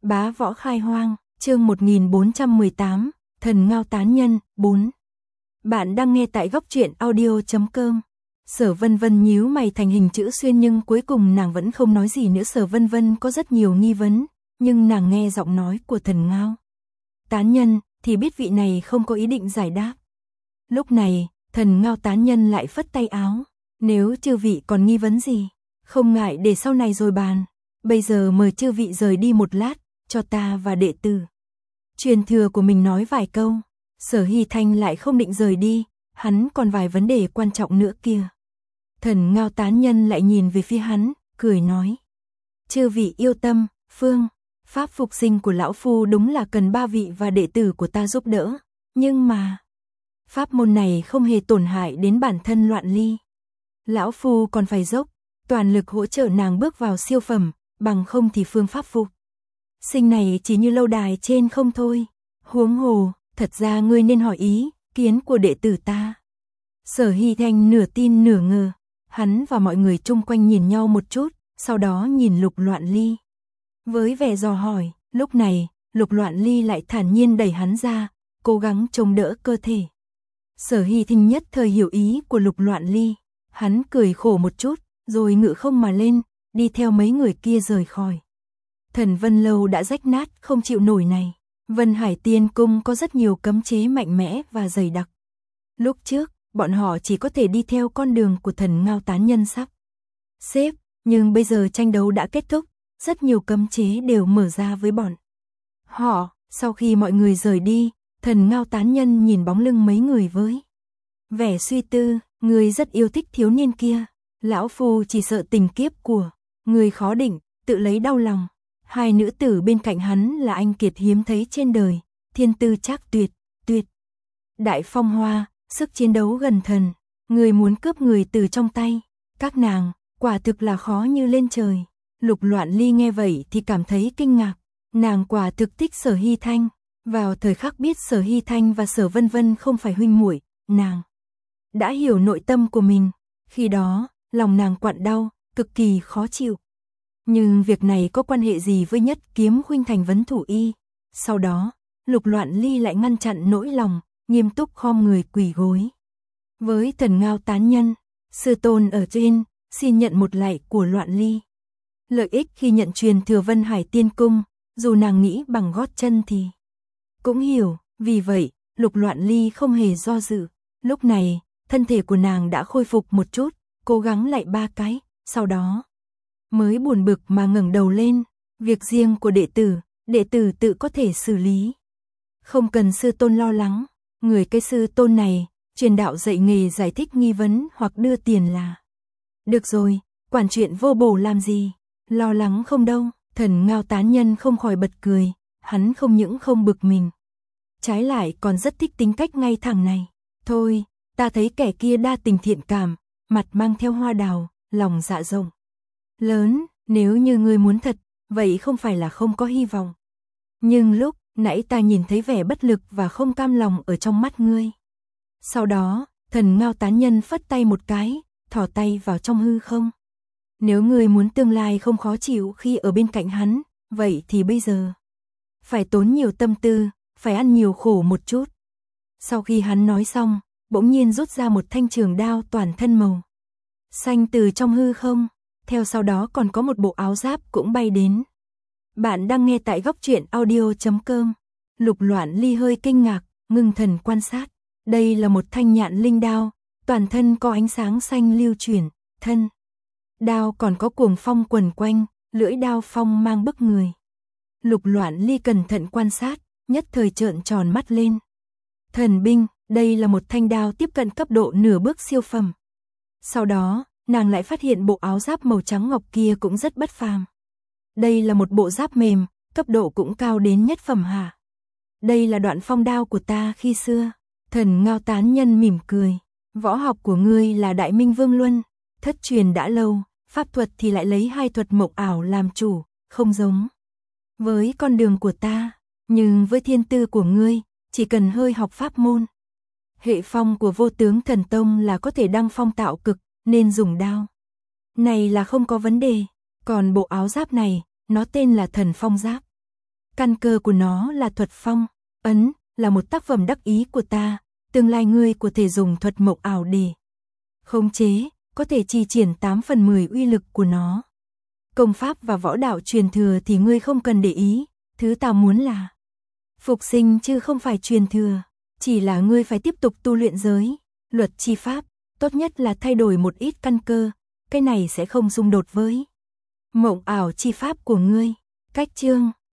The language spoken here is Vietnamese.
Bá võ khai hoang, chương 1418, thần ngao tán nhân, 4. Bạn đang nghe tại góc truyện audio.com. Sở Vân Vân nhíu mày thành hình chữ xuyên nhưng cuối cùng nàng vẫn không nói gì nữa. Sở Vân Vân có rất nhiều nghi vấn, nhưng nàng nghe giọng nói của thần ngao tán nhân thì biết vị này không có ý định giải đáp. Lúc này, thần ngao tán nhân lại phất tay áo. Nếu chư vị còn nghi vấn gì, không ngại để sau này rồi bàn. Bây giờ mời chư vị rời đi một lát, cho ta và đệ tử truyền thừa của mình nói vài câu. Sở Hy Thanh lại không định rời đi, hắn còn vài vấn đề quan trọng nữa kia. Thần ngao tán nhân lại nhìn về phía hắn, cười nói. Chư vị yêu tâm, phương, pháp phục sinh của lão phu đúng là cần 3 vị và đệ tử của ta giúp đỡ. Nhưng mà, pháp môn này không hề tổn hại đến bản thân Loạn Ly. Lão phu còn phải dốc toàn lực hỗ trợ nàng bước vào siêu phẩm, bằng không thì phương pháp phục sinh này chỉ như lâu đài trên không thôi. Huống hồ, thật ra ngươi nên hỏi ý kiến của đệ tử ta. Sở Hy Thanh nửa tin nửa ngờ, hắn và mọi người chung quanh nhìn nhau một chút, sau đó nhìn Lục Loạn Ly với vẻ dò hỏi. Lúc này, Lục Loạn Ly lại thản nhiên đẩy hắn ra, cố gắng chống đỡ cơ thể. Sở Hy Thanh nhất thời hiểu ý của Lục Loạn Ly, hắn cười khổ một chút, rồi ngự không mà lên, đi theo mấy người kia rời khỏi. Thần Vân Lâu đã rách nát không chịu nổi này. Vân Hải Tiên Cung có rất nhiều cấm chế mạnh mẽ và dày đặc. Lúc trước, bọn họ chỉ có thể đi theo con đường của thần ngao tán nhân sắp xếp, nhưng bây giờ tranh đấu đã kết thúc, rất nhiều cấm chế đều mở ra với bọn họ. Sau khi mọi người rời đi, thần ngao tán nhân nhìn bóng lưng mấy người với vẻ suy tư. Người rất yêu thích thiếu niên kia, lão phu chỉ sợ tình kiếp của người khó định, tự lấy đau lòng. Hai nữ tử bên cạnh hắn là anh kiệt hiếm thấy trên đời, thiên tư trác tuyệt, đại phong hoa, sức chiến đấu gần thần. Người muốn cướp người từ trong tay các nàng, quả thực là khó như lên trời. Lục Loạn Ly nghe vậy thì cảm thấy kinh ngạc, nàng quả thực thích Sở Hy Thanh. Vào thời khắc biết Sở Hy Thanh và Sở Vân Vân không phải huynh muội, nàng đã hiểu nội tâm của mình. Khi đó, lòng nàng quặn đau, cực kỳ khó chịu. Nhưng việc này có quan hệ gì với Nhất Kiếm huynh thành vấn thủ y? Sau đó, Lục Loạn Ly lại ngăn chặn nỗi lòng, nghiêm túc khom người quỳ gối với thần ngao tán nhân. Sư tôn ở trên, xin nhận một lạy của Loạn Ly. Lợi ích khi nhận truyền thừa Vân Hải Tiên Cung, dù nàng nghĩ bằng gót chân thì cũng hiểu. Vì vậy, Lục Loạn Ly không hề do dự. Lúc này, thân thể của nàng đã khôi phục một chút, cố gắng lạy 3 cái, sau đó mới buồn bực mà ngẩng đầu lên. Việc riêng của đệ tử tự có thể xử lý, không cần sư tôn lo lắng. Người cái sư tôn này, truyền đạo dạy nghề giải thích nghi vấn hoặc đưa tiền là được rồi, quản chuyện vô bổ làm gì, lo lắng không đâu. Thần ngao tán nhân không khỏi bật cười, hắn không những không bực mình, trái lại còn rất thích tính cách ngay thẳng này. Thôi, ta thấy kẻ kia đa tình thiện cảm, mặt mang theo hoa đào, lòng dạ rộng lớn, nếu như ngươi muốn thật, vậy không phải là không có hy vọng. Nhưng lúc nãy ta nhìn thấy vẻ bất lực và không cam lòng ở trong mắt ngươi. Sau đó, thần ngao tán nhân phất tay một cái, thò tay vào trong hư không. Nếu ngươi muốn tương lai không khó chịu khi ở bên cạnh hắn, vậy thì bây giờ phải tốn nhiều tâm tư, phải ăn nhiều khổ một chút. Sau khi hắn nói xong, bỗng nhiên rút ra một thanh trường đao toàn thân màu xanh từ trong hư không, theo sau đó còn có một bộ áo giáp cũng bay đến. Bạn đang nghe tại góc truyện audio.com. Lục Loạn Ly hơi kinh ngạc, ngưng thần quan sát. Đây là một thanh nhạn linh đao, toàn thân có ánh sáng xanh lưu chuyển, thân đao còn có cuồng phong quần quanh, lưỡi đao phong mang bức người. Lục Loạn Ly cẩn thận quan sát, nhất thời trợn tròn mắt lên. Thần binh, đây là một thanh đao tiếp cận cấp độ nửa bước siêu phẩm. Sau đó, nàng lại phát hiện bộ áo giáp màu trắng ngọc kia cũng rất bất phàm. Đây là một bộ giáp mềm, cấp độ cũng cao đến nhất phẩm hả? Đây là đoạn phong đao của ta khi xưa. Thần ngao tán nhân mỉm cười. Võ học của ngươi là Đại Minh Vương Luân, thất truyền đã lâu, pháp thuật thì lại lấy 2 thuật mộng ảo làm chủ, không giống với con đường của ta. Nhưng với thiên tư của ngươi, chỉ cần hơi học pháp môn hệ phong của Vô Tướng Thần Tông là có thể đăng phong tạo cực, nên dùng đao này là không có vấn đề. Còn bộ áo giáp này, nó tên là Thần Phong Giáp. Căn cơ của nó là thuật phong, ấn, là một tác phẩm đắc ý của ta, tương lai ngươi có thể dùng thuật mộng ảo để khống chế, có thể chi triển 8 phần 10 uy lực của nó. Công pháp và võ đạo truyền thừa thì ngươi không cần để ý, thứ ta muốn là phục sinh chứ không phải truyền thừa, chỉ là ngươi phải tiếp tục tu luyện giới, luật chi pháp, tốt nhất là thay đổi một ít căn cơ, cái này sẽ không xung đột với mộng ảo chi pháp của ngươi. Cách chương